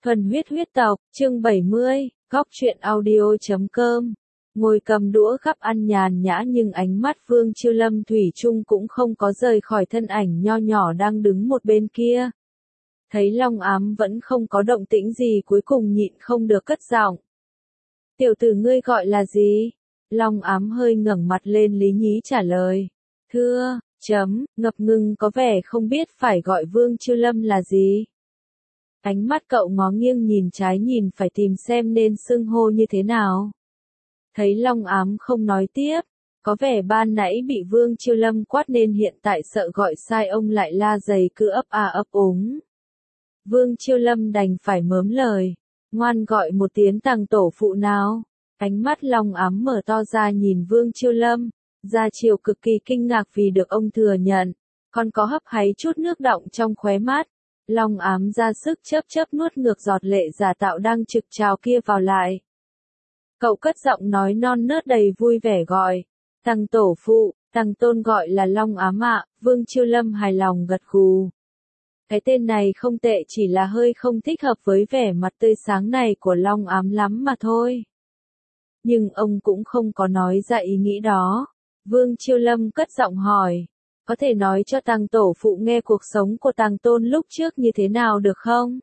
Thuần huyết huyết tộc, chương 70, góc truyện audio.com. Ngồi cầm đũa gắp ăn nhàn nhã nhưng ánh mắt Vương Chiêu Lâm thủy chung cũng không có rời khỏi thân ảnh nho nhỏ đang đứng một bên kia. Thấy Long Ám vẫn không có động tĩnh gì cuối cùng nhịn không được cất giọng. Tiểu tử ngươi gọi là gì? Long Ám hơi ngẩng mặt lên lý nhí trả lời. Thưa, ngập ngừng có vẻ không biết phải gọi Vương Chiêu Lâm là gì. Ánh mắt cậu ngó nghiêng nhìn trái nhìn phải tìm xem nên xưng hô như thế nào. Thấy Long Ám không nói tiếp, có vẻ ban nãy bị Vương Chiêu Lâm quát nên hiện tại sợ gọi sai ông lại la dày cứ ấp à ấp úng. Vương Chiêu Lâm đành phải mớm lời, ngoan gọi một tiếng tàng tổ phụ nào. Ánh mắt Long Ám mở to ra nhìn Vương Chiêu Lâm, ra chiều cực kỳ kinh ngạc vì được ông thừa nhận, còn có hấp háy chút nước đọng trong khóe mắt. Long Ám ra sức chớp nuốt ngược giọt lệ giả tạo đang trực trào kia vào lại. Cậu cất giọng nói non nớt đầy vui vẻ gọi, Tằng tổ phụ, Tằng tôn gọi là Long Ám ạ. Vương Chiêu Lâm hài lòng gật gù. Cái tên này không tệ, chỉ là hơi không thích hợp với vẻ mặt tươi sáng này của Long Ám lắm mà thôi. Nhưng ông cũng không có nói ra ý nghĩ đó. Vương Chiêu Lâm cất giọng hỏi, có thể nói cho Tằng tổ phụ nghe cuộc sống của Tằng tôn lúc trước như thế nào được không?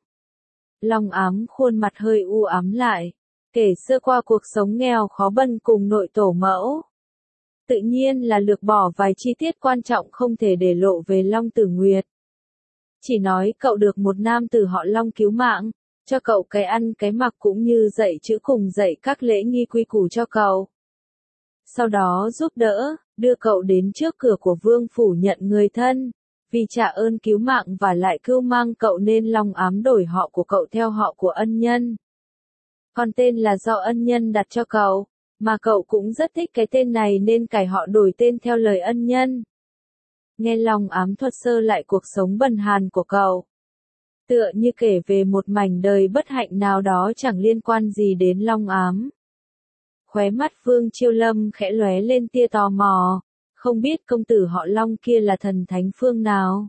Long Ám khuôn mặt hơi u ám lại, kể sơ qua cuộc sống nghèo khó bần cùng nội tổ mẫu. Tự nhiên là lược bỏ vài chi tiết quan trọng không thể để lộ về Long Tử Nguyệt. Chỉ nói cậu được một nam tử họ Long cứu mạng, cho cậu cái ăn cái mặc cũng như dạy chữ cùng dạy các lễ nghi quy củ cho cậu. Sau đó giúp đỡ, đưa cậu đến trước cửa của vương phủ nhận người thân, vì trả ơn cứu mạng và lại cưu mang cậu nên Long Ám đổi họ của cậu theo họ của ân nhân. Còn tên là do ân nhân đặt cho cậu, mà cậu cũng rất thích cái tên này nên cải họ đổi tên theo lời ân nhân. Nghe Long Ám thuật sơ lại cuộc sống bần hàn của cậu, tựa như kể về một mảnh đời bất hạnh nào đó chẳng liên quan gì đến Long Ám. Khóe mắt Vương Chiêu Lâm khẽ lóe lên tia tò mò, không biết công tử họ Long kia là thần thánh phương nào.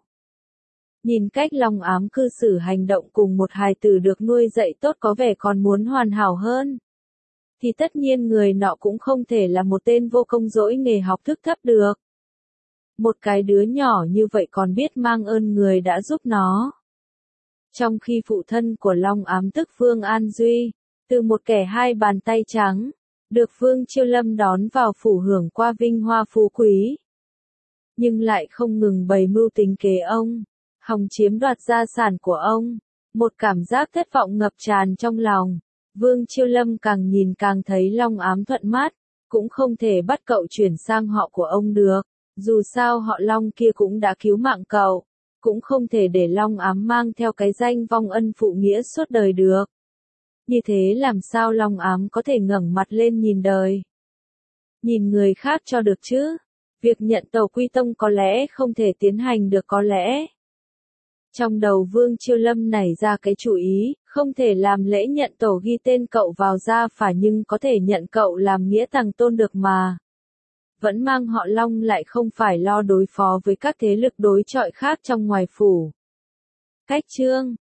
Nhìn cách Long Ám cư xử hành động cùng một hài tử được nuôi dạy tốt có vẻ còn muốn hoàn hảo hơn, thì tất nhiên người nọ cũng không thể là một tên vô công dỗi nghề học thức thấp được. Một cái đứa nhỏ như vậy còn biết mang ơn người đã giúp nó. Trong khi phụ thân của Long Ám tức Vương An Duy, từ một kẻ hai bàn tay trắng, được Vương Chiêu Lâm đón vào phủ hưởng qua vinh hoa phú quý. Nhưng lại không ngừng bày mưu tính kế ông, hòng chiếm đoạt gia sản của ông. Một cảm giác thất vọng ngập tràn trong lòng. Vương Chiêu Lâm càng nhìn càng thấy Long Ám thuận mắt, cũng không thể bắt cậu chuyển sang họ của ông được. Dù sao họ Long kia cũng đã cứu mạng cậu, cũng không thể để Long Ám mang theo cái danh vong ân phụ nghĩa suốt đời được. Như thế làm sao Long Ám có thể ngẩng mặt lên nhìn đời, nhìn người khác cho được chứ? Việc nhận tàu quy tông có lẽ không thể tiến hành được có lẽ. Trong đầu Vương Chiêu Lâm nảy ra cái chủ ý, không thể làm lễ nhận tổ ghi tên cậu vào gia phả nhưng có thể nhận cậu làm nghĩa tằng tôn được mà. Vẫn mang họ Long lại không phải lo đối phó với các thế lực đối chọi khác trong ngoài phủ. Cách chương